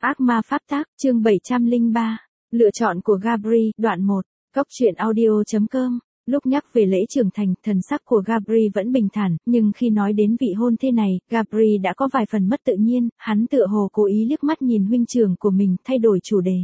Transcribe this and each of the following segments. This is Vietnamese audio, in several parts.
Ác ma pháp tác, chương 703. Lựa chọn của Gabri, đoạn 1. Góc truyện audio.com. Lúc nhắc về lễ trưởng thành, thần sắc của Gabri vẫn bình thản, nhưng khi nói đến vị hôn thê này, Gabri đã có vài phần mất tự nhiên, hắn tựa hồ cố ý liếc mắt nhìn huynh trưởng của mình, thay đổi chủ đề.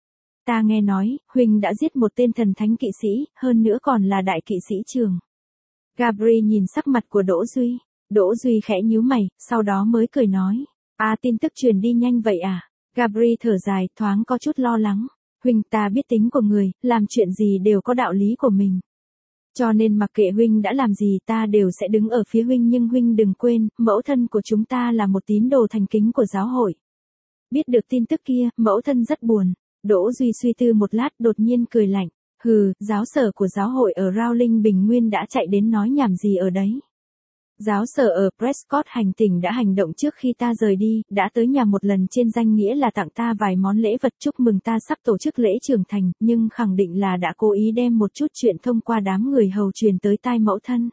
Ta nghe nói, huynh đã giết một tên thần thánh kỵ sĩ, hơn nữa còn là đại kỵ sĩ trường. Gabri nhìn sắc mặt của Đỗ Duy. Đỗ Duy khẽ nhíu mày, sau đó mới cười nói. Tin tức truyền đi nhanh vậy à? Gabri thở dài, thoáng có chút lo lắng. Huynh, ta biết tính của người, làm chuyện gì đều có đạo lý của mình. Cho nên mặc kệ huynh đã làm gì ta đều sẽ đứng ở phía huynh, nhưng huynh đừng quên, mẫu thân của chúng ta là một tín đồ thành kính của giáo hội. Biết được tin tức kia, mẫu thân rất buồn. Đỗ Duy suy tư một lát, đột nhiên cười lạnh. Hừ, giáo sở của giáo hội ở Rowling Bình Nguyên đã chạy đến nói nhảm gì ở đấy. Giáo sở ở Prescott hành tỉnh đã hành động trước khi ta rời đi, đã tới nhà một lần trên danh nghĩa là tặng ta vài món lễ vật chúc mừng ta sắp tổ chức lễ trưởng thành, nhưng khẳng định là đã cố ý đem một chút chuyện thông qua đám người hầu truyền tới tai mẫu thân.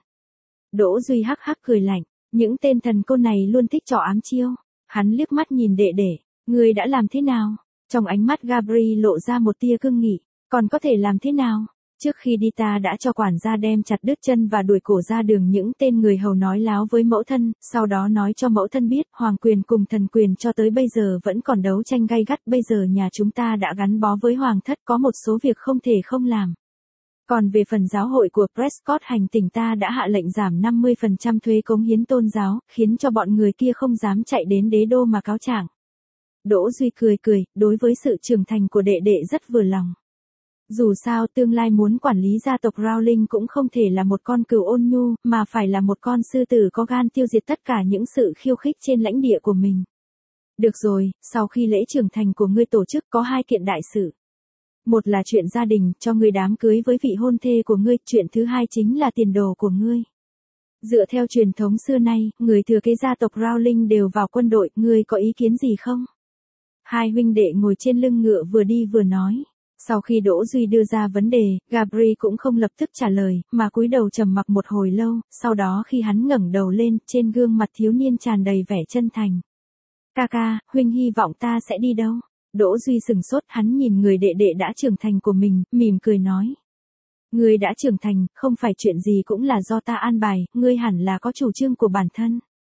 Đỗ Duy hắc hắc cười lạnh, những tên thần côn này luôn thích trò ám chiêu. Hắn liếc mắt nhìn đệ đệ, ngươi đã làm thế nào? Trong ánh mắt Gabri lộ ra một tia cương nghị, còn có thể làm thế nào? Trước khi đi ta đã cho quản gia đem chặt đứt chân và đuổi cổ ra đường những tên người hầu nói láo với mẫu thân, sau đó nói cho mẫu thân biết hoàng quyền cùng thần quyền cho tới bây giờ vẫn còn đấu tranh gay gắt, bây giờ nhà chúng ta đã gắn bó với hoàng thất, có một số việc không thể không làm. Còn về phần giáo hội của Prescott hành tỉnh ta đã hạ lệnh giảm 50% thuế cống hiến tôn giáo, khiến cho bọn người kia không dám chạy đến đế đô mà cáo trạng. Đỗ Duy cười cười, đối với sự trưởng thành của đệ đệ rất vừa lòng. Dù sao tương lai muốn quản lý gia tộc Rowling cũng không thể là một con cừu ôn nhu, mà phải là một con sư tử có gan tiêu diệt tất cả những sự khiêu khích trên lãnh địa của mình. Được rồi, sau khi lễ trưởng thành của ngươi tổ chức có 2 kiện đại sự. Một là chuyện gia đình, cho ngươi đám cưới với vị hôn thê của ngươi, chuyện thứ hai chính là tiền đồ của ngươi. Dựa theo truyền thống xưa nay, người thừa kế gia tộc Rowling đều vào quân đội, ngươi có ý kiến gì không? Hai huynh đệ ngồi trên lưng ngựa vừa đi vừa nói. Sau khi Đỗ Duy đưa ra vấn đề, Gabri cũng không lập tức trả lời, mà cúi đầu trầm mặc một hồi lâu, sau đó khi hắn ngẩng đầu lên, trên gương mặt thiếu niên tràn đầy vẻ chân thành. Ca, huynh hy vọng ta sẽ đi đâu? Đỗ Duy sừng sốt, hắn nhìn người đệ đệ đã trưởng thành của mình, mỉm cười nói. Ngươi đã trưởng thành, không phải chuyện gì cũng là do ta an bài, ngươi hẳn là có chủ trương của bản thân.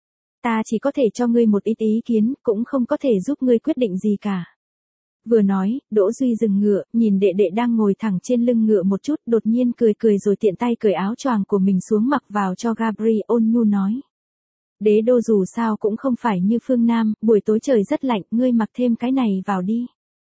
Ta chỉ có thể cho ngươi một ít ý kiến, cũng không có thể giúp ngươi quyết định gì cả. Vừa nói, Đỗ Duy dừng ngựa, nhìn đệ đệ đang ngồi thẳng trên lưng ngựa một chút, đột nhiên cười cười rồi tiện tay cởi áo choàng của mình xuống mặc vào cho Gabri, ôn nhu nói. Đế đô dù sao cũng không phải như phương Nam, buổi tối trời rất lạnh, ngươi mặc thêm cái này vào đi.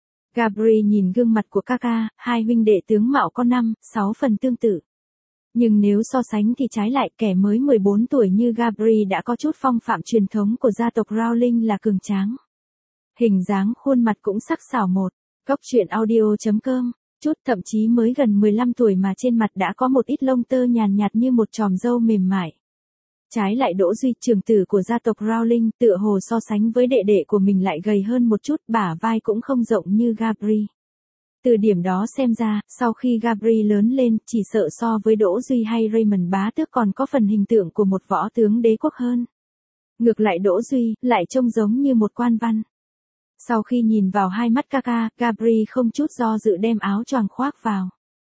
Gabri nhìn gương mặt của Kaka, hai huynh đệ tướng mạo có 5-6 phần tương tự. Nhưng nếu so sánh thì trái lại, kẻ mới 14 tuổi như Gabri đã có chút phong phạm truyền thống của gia tộc Rowling là cường tráng. Hình dáng khuôn mặt cũng sắc sảo một. Góc truyện audio.com. Chút thậm chí mới gần 15 tuổi mà trên mặt đã có một ít lông tơ nhàn nhạt như một chòm râu mềm mại. Trái lại Đỗ Duy, trưởng tử của gia tộc Rowling, tựa hồ so sánh với đệ đệ của mình lại gầy hơn một chút, bả vai cũng không rộng như Gabri. Từ điểm đó xem ra, sau khi Gabri lớn lên, chỉ sợ so với Đỗ Duy hay Raymond bá tước còn có phần hình tượng của một võ tướng đế quốc hơn. Ngược lại Đỗ Duy, lại trông giống như một quan văn. Sau khi nhìn vào hai mắt Kaka, Gabri không chút do dự đem áo choàng khoác vào.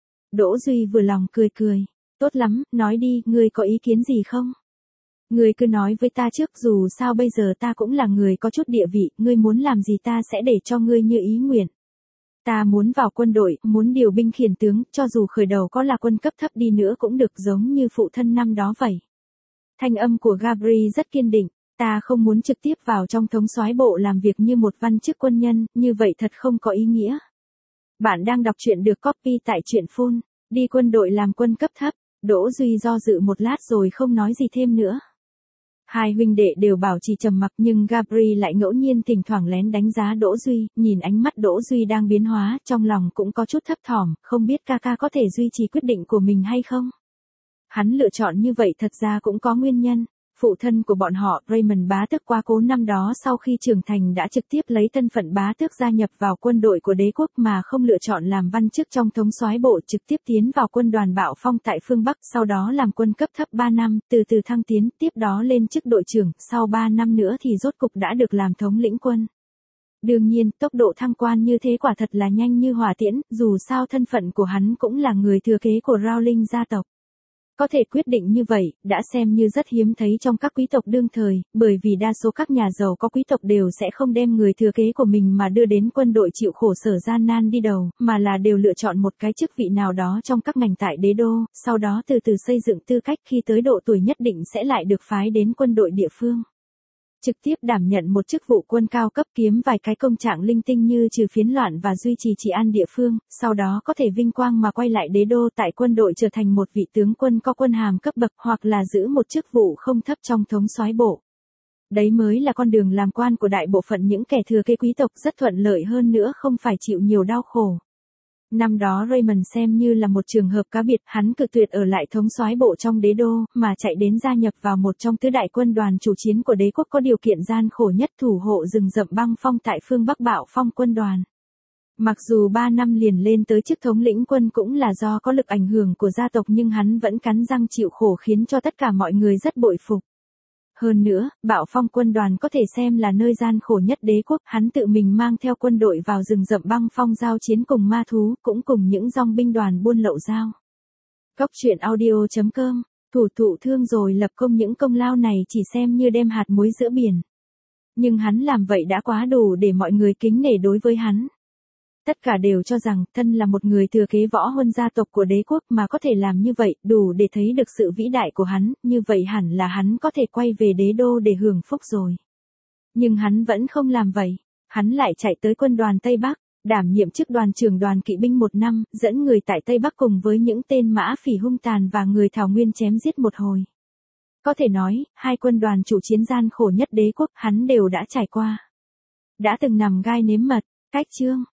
Đỗ Duy vừa lòng cười cười. Tốt lắm, nói đi, ngươi có ý kiến gì không? Ngươi cứ nói với ta trước, dù sao bây giờ ta cũng là người có chút địa vị, ngươi muốn làm gì ta sẽ để cho ngươi như ý nguyện. Ta muốn vào quân đội, muốn điều binh khiển tướng, cho dù khởi đầu có là quân cấp thấp đi nữa cũng được, giống như phụ thân năm đó vậy. Thanh âm của Gabri rất kiên định. Ta không muốn trực tiếp vào trong thống soái bộ làm việc như một văn chức quân nhân, như vậy thật không có ý nghĩa. Bạn đang đọc truyện được copy tại truyện phun. Đi quân đội làm quân cấp thấp. Đỗ Duy do dự một lát rồi không nói gì thêm nữa. Hai huynh đệ đều bảo trì trầm mặc, nhưng Gabri lại ngẫu nhiên thỉnh thoảng lén đánh giá Đỗ Duy, nhìn ánh mắt Đỗ Duy đang biến hóa, trong lòng cũng có chút thấp thỏm, không biết Kaka có thể duy trì quyết định của mình hay không. Hắn lựa chọn như vậy thật ra cũng có nguyên nhân. Phụ thân của bọn họ, Raymond bá tước quá cố năm đó sau khi trưởng thành đã trực tiếp lấy thân phận bá tước gia nhập vào quân đội của đế quốc mà không lựa chọn làm văn chức trong thống soái bộ, trực tiếp tiến vào quân đoàn Bạo Phong tại phương Bắc, sau đó làm quân cấp thấp 3 năm, từ từ thăng tiến, tiếp đó lên chức đội trưởng, sau 3 năm nữa thì rốt cục đã được làm thống lĩnh quân. Đương nhiên, tốc độ thăng quan như thế quả thật là nhanh như hỏa tiễn, dù sao thân phận của hắn cũng là người thừa kế của Rowling gia tộc. Có thể quyết định như vậy, đã xem như rất hiếm thấy trong các quý tộc đương thời, bởi vì đa số các nhà giàu có quý tộc đều sẽ không đem người thừa kế của mình mà đưa đến quân đội chịu khổ sở gian nan đi đầu, mà là đều lựa chọn một cái chức vị nào đó trong các ngành tại đế đô, sau đó từ từ xây dựng tư cách khi tới độ tuổi nhất định sẽ lại được phái đến quân đội địa phương. Trực tiếp đảm nhận một chức vụ quân cao cấp kiếm vài cái công trạng linh tinh như trừ phiến loạn và duy trì trị an địa phương, sau đó có thể vinh quang mà quay lại đế đô tại quân đội trở thành một vị tướng quân có quân hàm cấp bậc hoặc là giữ một chức vụ không thấp trong thống soái bộ. Đấy mới là con đường làm quan của đại bộ phận những kẻ thừa kế quý tộc, rất thuận lợi hơn nữa, không phải chịu nhiều đau khổ. Năm đó Raymond xem như là một trường hợp cá biệt, hắn cự tuyệt ở lại thống soái bộ trong đế đô, mà chạy đến gia nhập vào một trong tứ đại quân đoàn chủ chiến của đế quốc có điều kiện gian khổ nhất, thủ hộ rừng rậm băng phong tại phương Bắc Bạo Phong quân đoàn. Mặc dù 3 năm liền lên tới chức thống lĩnh quân cũng là do có lực ảnh hưởng của gia tộc, nhưng hắn vẫn cắn răng chịu khổ khiến cho tất cả mọi người rất bội phục. Hơn nữa, Bạo Phong quân đoàn có thể xem là nơi gian khổ nhất đế quốc, hắn tự mình mang theo quân đội vào rừng rậm băng phong giao chiến cùng ma thú, cũng cùng những dòng binh đoàn buôn lậu dao. Cóc truyện audio.com, thủ thụ thương rồi lập công, những công lao này chỉ xem như đem hạt muối giữa biển. Nhưng hắn làm vậy đã quá đủ để mọi người kính nể đối với hắn. Tất cả đều cho rằng, thân là một người thừa kế võ huân gia tộc của đế quốc mà có thể làm như vậy, đủ để thấy được sự vĩ đại của hắn, như vậy hẳn là hắn có thể quay về đế đô để hưởng phúc rồi. Nhưng hắn vẫn không làm vậy, hắn lại chạy tới quân đoàn Tây Bắc, đảm nhiệm chức đoàn trưởng đoàn kỵ binh 1 năm, dẫn người tại Tây Bắc cùng với những tên mã phỉ hung tàn và người Thảo Nguyên chém giết một hồi. Có thể nói, 2 quân đoàn chủ chiến gian khổ nhất đế quốc hắn đều đã trải qua. Đã từng nằm gai nếm mật, cách chương.